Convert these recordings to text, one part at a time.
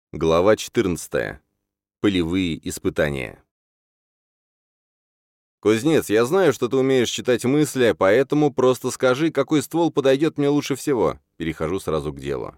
Глава 14. Полевые испытания. «Кузнец, я знаю, что ты умеешь читать мысли, поэтому просто скажи, какой ствол подойдет мне лучше всего». Перехожу сразу к делу.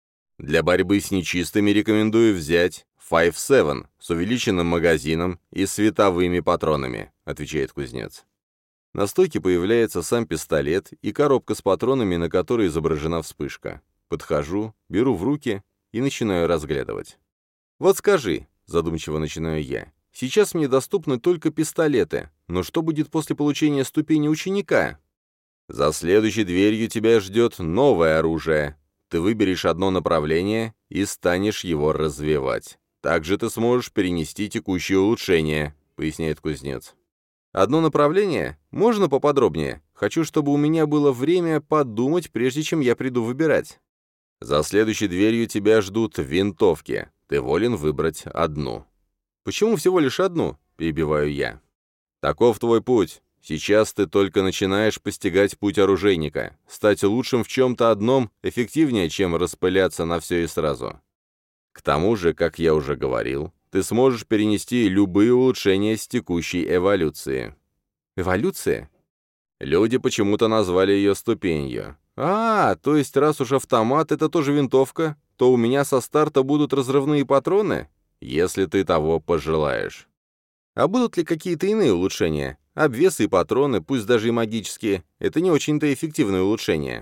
Для борьбы с нечистыми рекомендую взять 5.7 с увеличенным магазином и световыми патронами, отвечает кузнец. На стойке появляется сам пистолет и коробка с патронами, на которой изображена вспышка. Подхожу, беру в руки и начинаю разглядывать. «Вот скажи», — задумчиво начинаю я, — «сейчас мне доступны только пистолеты, но что будет после получения ступени ученика?» «За следующей дверью тебя ждет новое оружие. Ты выберешь одно направление и станешь его развивать. Также ты сможешь перенести текущие улучшения», — поясняет кузнец. «Одно направление? Можно поподробнее? Хочу, чтобы у меня было время подумать, прежде чем я приду выбирать». «За следующей дверью тебя ждут винтовки. Ты волен выбрать одну». «Почему всего лишь одну?» – перебиваю я. «Таков твой путь. Сейчас ты только начинаешь постигать путь оружейника. Стать лучшим в чем-то одном эффективнее, чем распыляться на все и сразу. К тому же, как я уже говорил, ты сможешь перенести любые улучшения с текущей эволюции». «Эволюция?» Люди почему-то назвали ее ступенью. То есть раз уж автомат — это тоже винтовка, то у меня со старта будут разрывные патроны? Если ты того пожелаешь. А будут ли какие-то иные улучшения? Обвесы и патроны, пусть даже и магические, это не очень-то эффективное улучшение.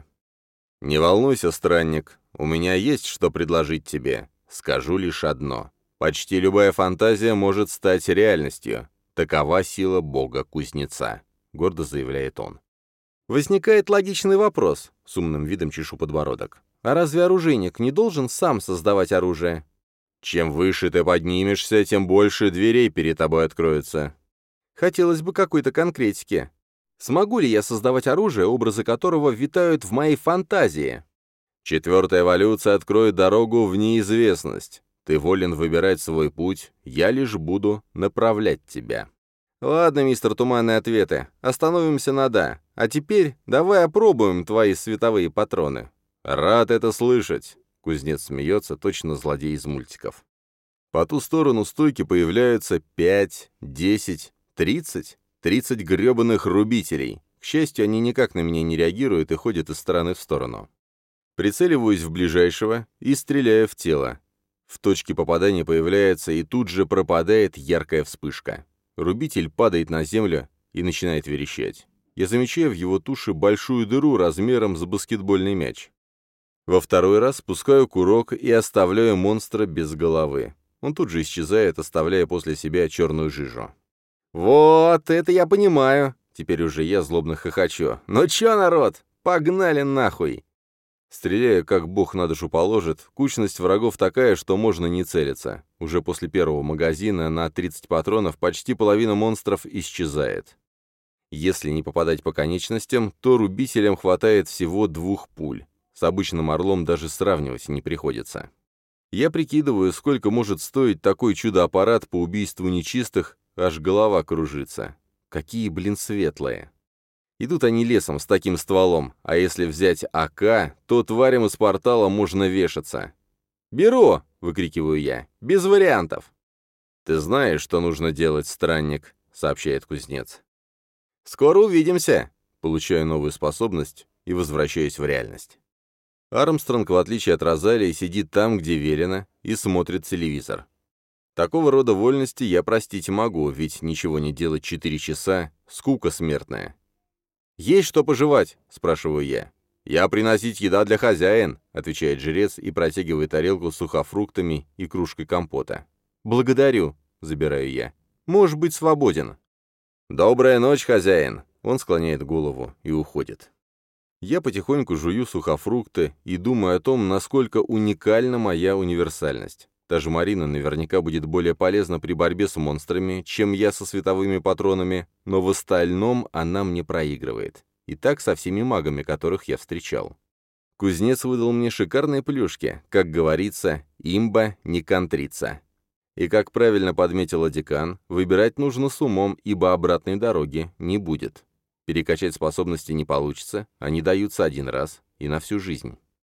Не волнуйся, странник, у меня есть что предложить тебе. Скажу лишь одно. Почти любая фантазия может стать реальностью. Такова сила бога-кузнеца, гордо заявляет он. Возникает логичный вопрос, с умным видом чешу подбородок. А разве оружейник не должен сам создавать оружие? Чем выше ты поднимешься, тем больше дверей перед тобой откроются. Хотелось бы какой-то конкретики. Смогу ли я создавать оружие, образы которого витают в моей фантазии? Четвертая эволюция откроет дорогу в неизвестность. Ты волен выбирать свой путь, я лишь буду направлять тебя. Ладно, мистер Туманные ответы, остановимся на «да». А теперь давай опробуем твои световые патроны. Рад это слышать. Кузнец смеется, точно злодей из мультиков. По ту сторону стойки появляются 5, 10, 30 гребаных рубителей. К счастью, они никак на меня не реагируют и ходят из стороны в сторону. Прицеливаюсь в ближайшего и стреляю в тело. В точке попадания появляется и тут же пропадает яркая вспышка. Рубитель падает на землю и начинает верещать. Я замечаю в его туше большую дыру размером с баскетбольный мяч. Во второй раз спускаю курок и оставляю монстра без головы. Он тут же исчезает, оставляя после себя черную жижу. «Вот, это я понимаю!» Теперь уже я злобно хохочу. «Ну чё, народ, погнали нахуй!» Стреляю, как бог на душу положит, кучность врагов такая, что можно не целиться. Уже после первого магазина на 30 патронов почти половина монстров исчезает. Если не попадать по конечностям, то рубителям хватает всего 2 пуль. С обычным орлом даже сравнивать не приходится. Я прикидываю, сколько может стоить такой чудо-аппарат по убийству нечистых, аж голова кружится. Какие, светлые. Идут они лесом с таким стволом, а если взять АК, то тварям из портала можно вешаться. «Беру!» — выкрикиваю я. «Без вариантов!» «Ты знаешь, что нужно делать, странник», — сообщает кузнец. «Скоро увидимся!» Получаю новую способность и возвращаюсь в реальность. Армстронг, в отличие от Розалии, сидит там, где велено, и смотрит телевизор. Такого рода вольности я простить могу, ведь ничего не делать 4 часа — скука смертная. «Есть что пожевать?» — спрашиваю я. «Я приносить еда для хозяин», — отвечает жрец и протягивает тарелку с сухофруктами и кружкой компота. «Благодарю», — забираю я. «Можешь быть свободен». «Добрая ночь, хозяин!» Он склоняет голову и уходит. Я потихоньку жую сухофрукты и думаю о том, насколько уникальна моя универсальность. Та же Марина наверняка будет более полезна при борьбе с монстрами, чем я со световыми патронами, но в остальном она мне проигрывает. И так со всеми магами, которых я встречал. Кузнец выдал мне шикарные плюшки, как говорится, имба не контрится. И, как правильно подметила декан, выбирать нужно с умом, ибо обратной дороги не будет. Перекачать способности не получится, они даются один раз и на всю жизнь.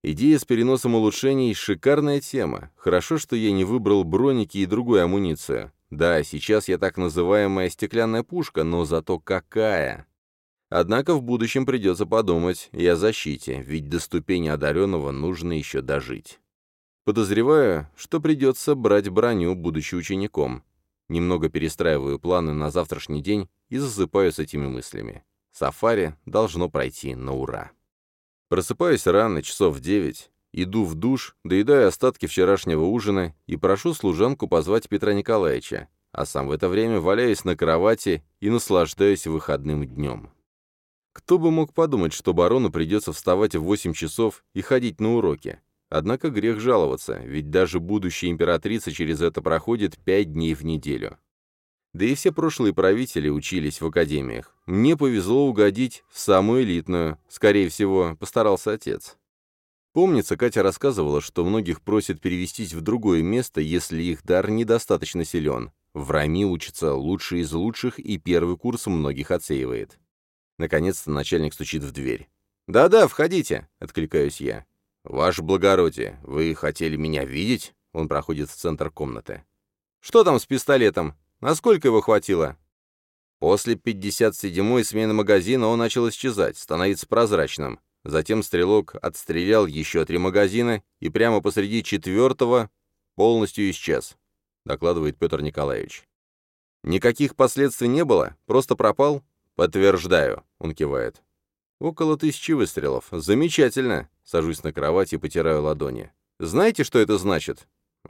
Идея с переносом улучшений — шикарная тема. Хорошо, что я не выбрал броники и другую амуницию. Да, сейчас я так называемая стеклянная пушка, но зато какая! Однако в будущем придется подумать и о защите, ведь до ступени одаренного нужно еще дожить. Подозреваю, что придется брать броню, будучи учеником. Немного перестраиваю планы на завтрашний день и засыпаю с этими мыслями. Сафари должно пройти на ура. Просыпаюсь рано, часов в 9, иду в душ, доедаю остатки вчерашнего ужина и прошу служанку позвать Петра Николаевича, а сам в это время валяюсь на кровати и наслаждаюсь выходным днем. Кто бы мог подумать, что барону придется вставать в 8 часов и ходить на уроки. Однако грех жаловаться, ведь даже будущая императрица через это проходит 5 дней в неделю. Да и все прошлые правители учились в академиях. Мне повезло угодить в самую элитную, скорее всего, постарался отец. Помнится, Катя рассказывала, что многих просят перевестись в другое место, если их дар недостаточно силен. В РАМИ учатся лучшие из лучших, и первый курс многих отсеивает. Наконец-то начальник стучит в дверь. «Да-да, входите», — откликаюсь я. «Ваше благородие, вы хотели меня видеть?» Он проходит в центр комнаты. «Что там с пистолетом? Насколько его хватило?» После 57-й смены магазина он начал исчезать, становиться прозрачным. Затем стрелок отстрелял еще 3 магазина и прямо посреди 4-го полностью исчез, докладывает Петр Николаевич. «Никаких последствий не было? Просто пропал?» «Подтверждаю», — он кивает. «Около 1000 выстрелов. Замечательно!» Сажусь на кровать и потираю ладони. «Знаете, что это значит?»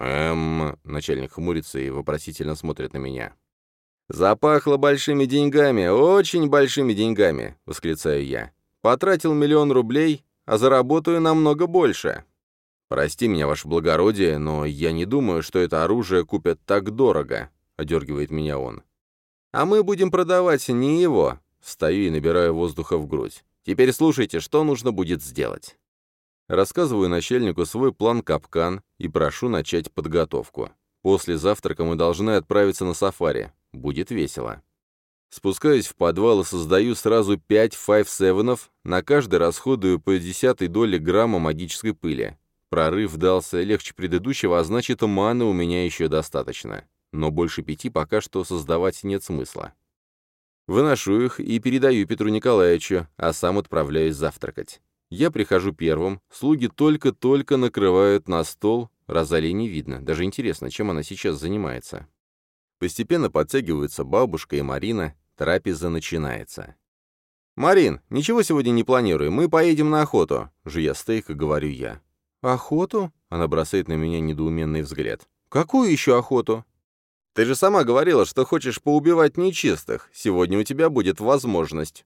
Начальник хмурится и вопросительно смотрит на меня. «Запахло большими деньгами, очень большими деньгами», — восклицаю я. «Потратил 1 000 000 рублей, а заработаю намного больше». «Прости меня, ваше благородие, но я не думаю, что это оружие купят так дорого», — одергивает меня он. «А мы будем продавать не его». Встаю и набираю воздуха в грудь. «Теперь слушайте, что нужно будет сделать». Рассказываю начальнику свой план капкан и прошу начать подготовку. После завтрака мы должны отправиться на сафари. Будет весело. Спускаюсь в подвал и создаю сразу 5 5-7-ов, на каждый расходую по 0,1 доли грамма магической пыли. Прорыв дался легче предыдущего, а значит, маны у меня еще достаточно. Но больше 5 пока что создавать нет смысла. Выношу их и передаю Петру Николаевичу, а сам отправляюсь завтракать. Я прихожу первым, слуги только-только накрывают на стол, Розалии не видно, даже интересно, чем она сейчас занимается. Постепенно подтягиваются бабушка и Марина, трапеза начинается. «Марин, ничего сегодня не планируем, мы поедем на охоту», — жуя стейк, говорю я. «Охоту?» — она бросает на меня недоуменный взгляд. «Какую еще охоту?» «Ты же сама говорила, что хочешь поубивать нечистых. Сегодня у тебя будет возможность».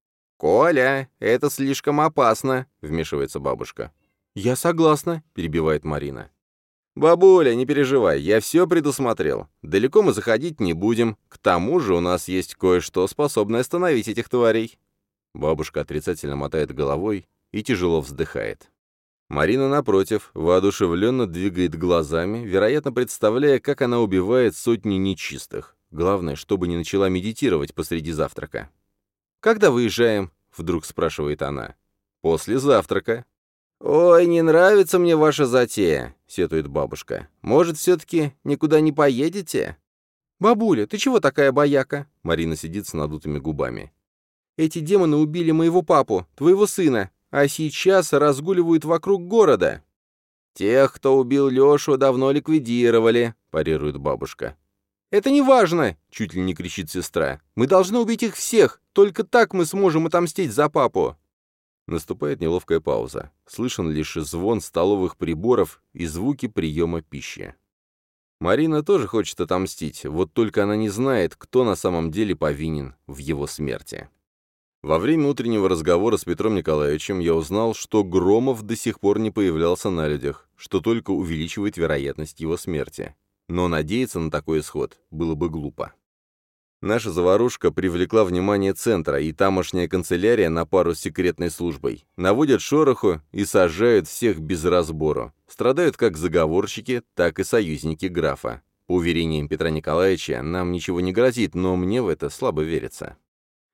«Коля, это слишком опасно», — вмешивается бабушка. «Я согласна», — перебивает Марина. «Бабуля, не переживай, я все предусмотрел. Далеко мы заходить не будем. К тому же у нас есть кое-что, способное остановить этих тварей». Бабушка отрицательно мотает головой и тяжело вздыхает. Марина, напротив, воодушевленно двигает глазами, вероятно, представляя, как она убивает сотни нечистых. Главное, чтобы не начала медитировать посреди завтрака. «Когда выезжаем?» — вдруг спрашивает она. «После завтрака». «Ой, не нравится мне ваша затея», — сетует бабушка. «Может, все-таки никуда не поедете?» «Бабуля, ты чего такая бояка?» Марина сидит с надутыми губами. «Эти демоны убили моего папу, твоего сына, а сейчас разгуливают вокруг города». «Тех, кто убил Лешу, давно ликвидировали», — парирует бабушка. «Это не важно!» — чуть ли не кричит сестра. «Мы должны убить их всех! Только так мы сможем отомстить за папу!» Наступает неловкая пауза. Слышен лишь звон столовых приборов и звуки приема пищи. Марина тоже хочет отомстить, вот только она не знает, кто на самом деле повинен в его смерти. Во время утреннего разговора с Петром Николаевичем я узнал, что Громов до сих пор не появлялся на людях, что только увеличивает вероятность его смерти. Но надеяться на такой исход было бы глупо. Наша заварушка привлекла внимание центра, и тамошняя канцелярия на пару с секретной службой наводят шороху и сажают всех без разбору. Страдают как заговорщики, так и союзники графа. По уверениям Петра Николаевича, нам ничего не грозит, но мне в это слабо верится.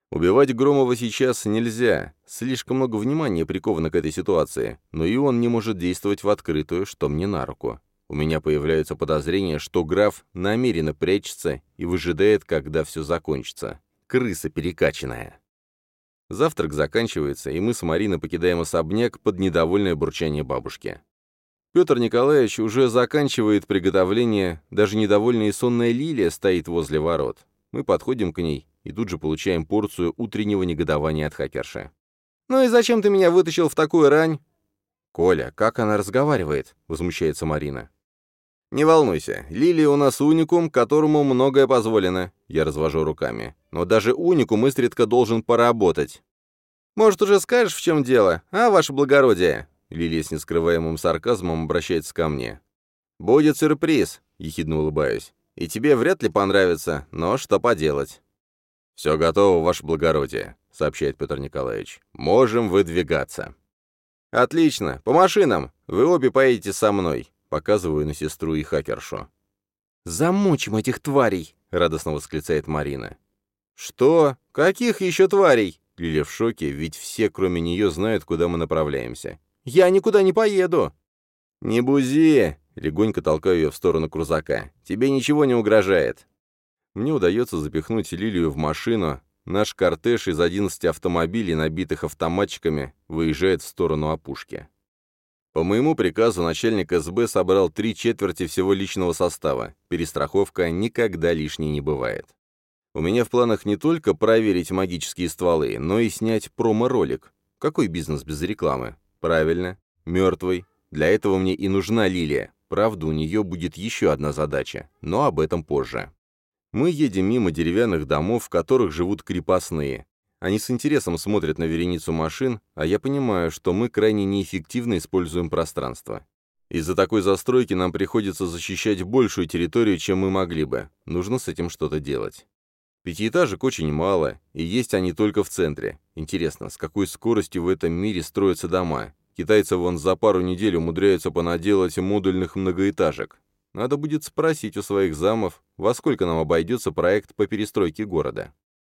Убивать Громова сейчас нельзя, слишком много внимания приковано к этой ситуации, но и он не может действовать в открытую, что мне на руку. У меня появляются подозрения, что граф намеренно прячется и выжидает, когда все закончится. Крыса перекачанная. Завтрак заканчивается, и мы с Мариной покидаем особняк под недовольное бурчание бабушки. Петр Николаевич уже заканчивает приготовление, даже недовольная и сонная Лилия стоит возле ворот. Мы подходим к ней и тут же получаем порцию утреннего негодования от хакерши. «Ну и зачем ты меня вытащил в такую рань?» «Коля, как она разговаривает?» — возмущается Марина. «Не волнуйся, Лилия у нас уникум, которому многое позволено», — я развожу руками. «Но даже уникум изредка должен поработать». «Может, уже скажешь, в чем дело, а, ваше благородие?» Лилия с нескрываемым сарказмом обращается ко мне. «Будет сюрприз», — ехидно улыбаюсь. «И тебе вряд ли понравится, но что поделать». «Все готово, ваше благородие», — сообщает Петр Николаевич. «Можем выдвигаться». «Отлично, по машинам. Вы обе поедете со мной», — показываю на сестру и хакершу. «Замучим этих тварей», — радостно восклицает Марина. «Что? Каких еще тварей?» Лиля в шоке, ведь все, кроме нее, знают, куда мы направляемся. «Я никуда не поеду!» «Не бузи!» — легонько толкаю ее в сторону крузака. «Тебе ничего не угрожает!» Мне удается запихнуть Лилию в машину. Наш кортеж из 11 автомобилей, набитых автоматчиками, выезжает в сторону опушки. По моему приказу начальник СБ собрал 3/4 всего личного состава. Перестраховка никогда лишней не бывает. У меня в планах не только проверить магические стволы, но и снять промо-ролик. Какой бизнес без рекламы? Правильно, мертвый. Для этого мне и нужна Лилия. Правда, у нее будет еще одна задача, но об этом позже. Мы едем мимо деревянных домов, в которых живут крепостные. Они с интересом смотрят на вереницу машин, а я понимаю, что мы крайне неэффективно используем пространство. Из-за такой застройки нам приходится защищать большую территорию, чем мы могли бы. Нужно с этим что-то делать. Пятиэтажек очень мало, и есть они только в центре. Интересно, с какой скоростью в этом мире строятся дома? Китайцы вон за пару недель умудряются понаделать модульных многоэтажек. Надо будет спросить у своих замов, во сколько нам обойдется проект по перестройке города.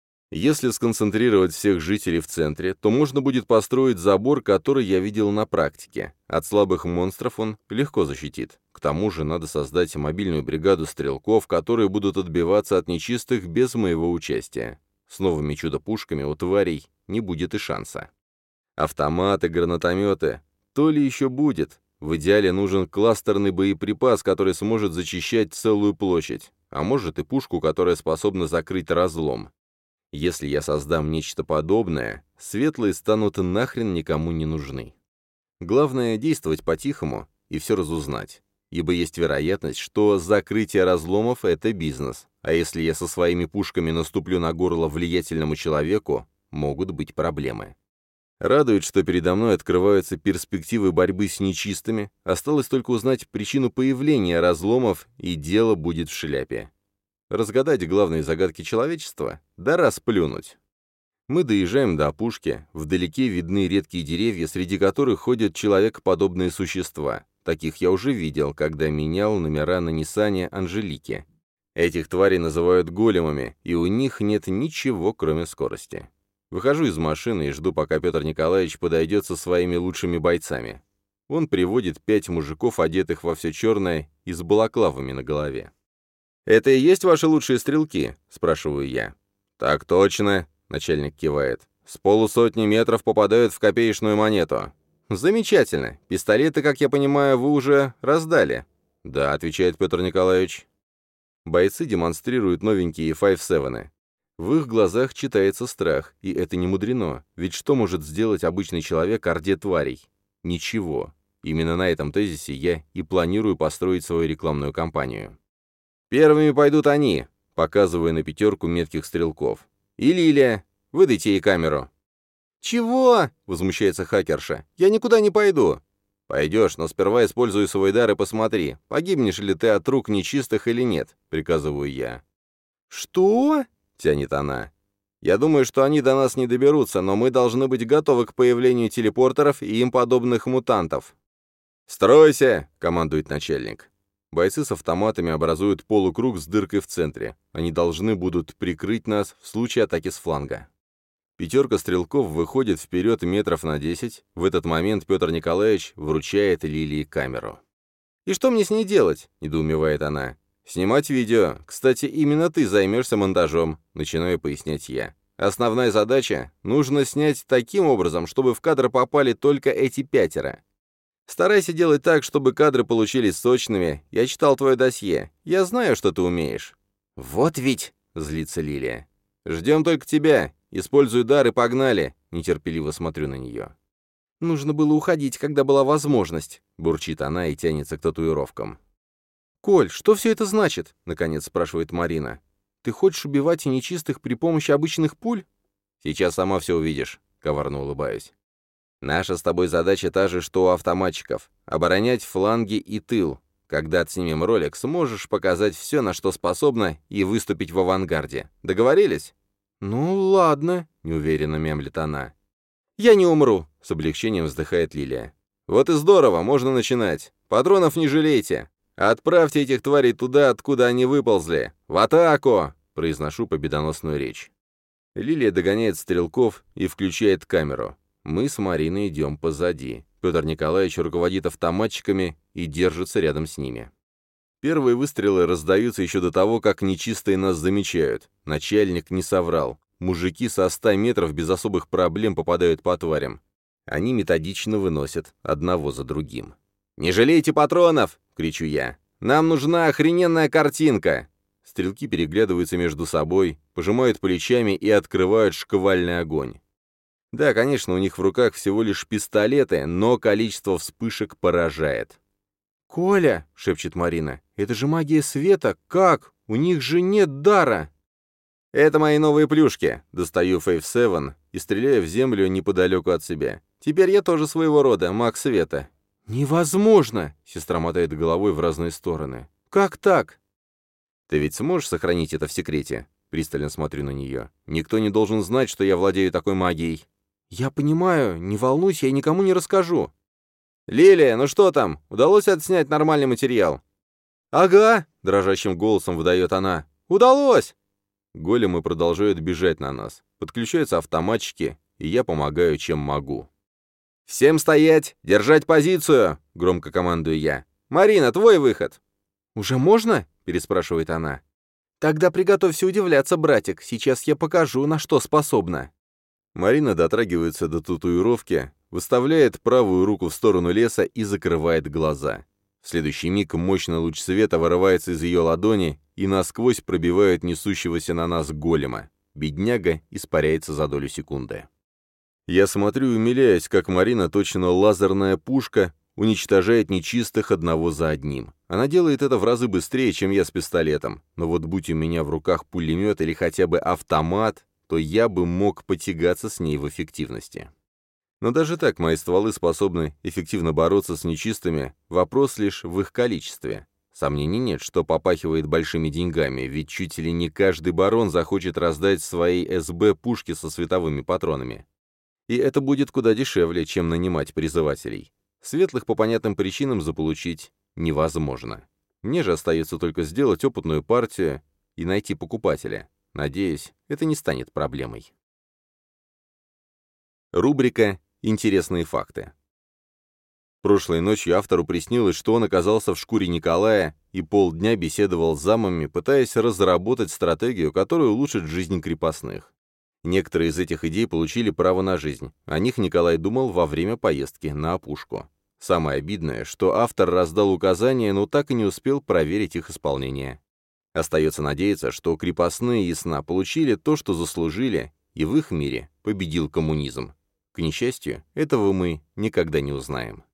Если сконцентрировать всех жителей в центре, то можно будет построить забор, который я видел на практике. От слабых монстров он легко защитит. К тому же надо создать мобильную бригаду стрелков, которые будут отбиваться от нечистых без моего участия. С новыми чудо-пушками у тварей не будет и шанса. Автоматы, гранатометы. То ли еще будет. В идеале нужен кластерный боеприпас, который сможет зачищать целую площадь. А может и пушку, которая способна закрыть разлом. Если я создам нечто подобное, светлые станут нахрен никому не нужны. Главное — действовать по-тихому и все разузнать. Ибо есть вероятность, что закрытие разломов — это бизнес. А если я со своими пушками наступлю на горло влиятельному человеку, могут быть проблемы. Радует, что передо мной открываются перспективы борьбы с нечистыми, осталось только узнать причину появления разломов, и дело будет в шляпе. Разгадать главные загадки человечества? Да расплюнуть. Мы доезжаем до опушки, вдалеке видны редкие деревья, среди которых ходят человекоподобные существа. Таких я уже видел, когда менял номера на Ниссане Анжелики. Этих тварей называют големами, и у них нет ничего, кроме скорости. Выхожу из машины и жду, пока Петр Николаевич подойдет со своими лучшими бойцами. Он приводит 5 мужиков, одетых во все черное и с балаклавами на голове. «Это и есть ваши лучшие стрелки?» — спрашиваю я. «Так точно», — начальник кивает. «С 150 метров попадают в копеечную монету». «Замечательно. Пистолеты, как я понимаю, вы уже раздали?» «Да», — отвечает Петр Николаевич. Бойцы демонстрируют новенькие 5-7. В их глазах читается страх, и это не мудрено, ведь что может сделать обычный человек орде тварей? Ничего. Именно на этом тезисе я и планирую построить свою рекламную кампанию. «Первыми пойдут они», — показывая на 5 метких стрелков. «И Лилия. Выдайте ей камеру». «Чего?» — возмущается хакерша. «Я никуда не пойду». «Пойдешь, но сперва используй свой дар и посмотри, погибнешь ли ты от рук нечистых или нет», — приказываю я. «Что?» — тянет она. «Я думаю, что они до нас не доберутся, но мы должны быть готовы к появлению телепортеров и им подобных мутантов». «Стройся!» — командует начальник. Бойцы с автоматами образуют полукруг с дыркой в центре. Они должны будут прикрыть нас в случае атаки с фланга. Пятерка стрелков выходит вперед метров на 10. В этот момент Петр Николаевич вручает Лилии камеру. «И что мне с ней делать?» — недоумевает она. «Снимать видео. Кстати, именно ты займешься монтажом», — начинаю пояснять я. «Основная задача — нужно снять таким образом, чтобы в кадр попали только эти 5. Старайся делать так, чтобы кадры получились сочными. Я читал твое досье. Я знаю, что ты умеешь». «Вот ведь!» — злится Лилия. «Ждем только тебя. Используй дар и погнали!» — нетерпеливо смотрю на нее. «Нужно было уходить, когда была возможность», — бурчит она и тянется к татуировкам. «Коль, что все это значит?» — наконец спрашивает Марина. «Ты хочешь убивать и нечистых при помощи обычных пуль?» «Сейчас сама все увидишь», — коварно улыбаюсь. «Наша с тобой задача та же, что у автоматчиков — оборонять фланги и тыл. Когда отснимем ролик, сможешь показать все, на что способна, и выступить в авангарде. Договорились?» «Ну, ладно», — неуверенно мямлит она. «Я не умру», — с облегчением вздыхает Лилия. «Вот и здорово, можно начинать. Патронов не жалейте. Отправьте этих тварей туда, откуда они выползли. В атаку!» — произношу победоносную речь. Лилия догоняет стрелков и включает камеру. Мы с Мариной идем позади. Петр Николаевич руководит автоматчиками и держится рядом с ними. Первые выстрелы раздаются еще до того, как нечистые нас замечают. Начальник не соврал. Мужики со 100 метров без особых проблем попадают по тварям. Они методично выносят одного за другим. «Не жалейте патронов!» — кричу я. «Нам нужна охрененная картинка!» Стрелки переглядываются между собой, пожимают плечами и открывают шквальный огонь. Да, конечно, у них в руках всего лишь пистолеты, но количество вспышек поражает. «Коля!» — шепчет Марина. «Это же магия света! Как? У них же нет дара!» «Это мои новые плюшки!» Достаю Фейв 7 и стреляю в землю неподалеку от себя. «Теперь я тоже своего рода маг света». «Невозможно!» — сестра мотает головой в разные стороны. «Как так?» «Ты ведь сможешь сохранить это в секрете?» Пристально смотрю на нее. «Никто не должен знать, что я владею такой магией». «Я понимаю, не волнуйся, я никому не расскажу». «Лилия, ну что там? Удалось отснять нормальный материал?» «Ага», — дрожащим голосом выдает она. «Удалось!» Големы продолжают бежать на нас. Подключаются автоматчики, и я помогаю, чем могу. «Всем стоять! Держать позицию!» — громко командую я. «Марина, твой выход!» «Уже можно?» — переспрашивает она. «Тогда приготовься удивляться, братик. Сейчас я покажу, на что способна». Марина дотрагивается до татуировки, выставляет правую руку в сторону леса и закрывает глаза. В следующий миг мощный луч света вырывается из ее ладони и насквозь пробивает несущегося на нас голема. Бедняга испаряется за долю секунды. Я смотрю и умиляюсь, как Марина, точно лазерная пушка, уничтожает нечистых одного за одним. Она делает это в разы быстрее, чем я с пистолетом. Но вот будь у меня в руках пулемет или хотя бы автомат, то я бы мог потягаться с ней в эффективности. Но даже так мои стволы способны эффективно бороться с нечистыми, вопрос лишь в их количестве. Сомнений нет, что попахивает большими деньгами, ведь чуть ли не каждый барон захочет раздать своей СБ пушки со световыми патронами. И это будет куда дешевле, чем нанимать призывателей. Светлых по понятным причинам заполучить невозможно. Мне же остается только сделать опытную партию и найти покупателя. Надеюсь, это не станет проблемой. Рубрика «Интересные факты». Прошлой ночью автору приснилось, что он оказался в шкуре Николая и полдня беседовал с замами, пытаясь разработать стратегию, которая улучшит жизнь крепостных. Некоторые из этих идей получили право на жизнь. О них Николай думал во время поездки на опушку. Самое обидное, что автор раздал указания, но так и не успел проверить их исполнение. Остается надеяться, что крепостные ясна получили то, что заслужили, и в их мире победил коммунизм. К несчастью, этого мы никогда не узнаем.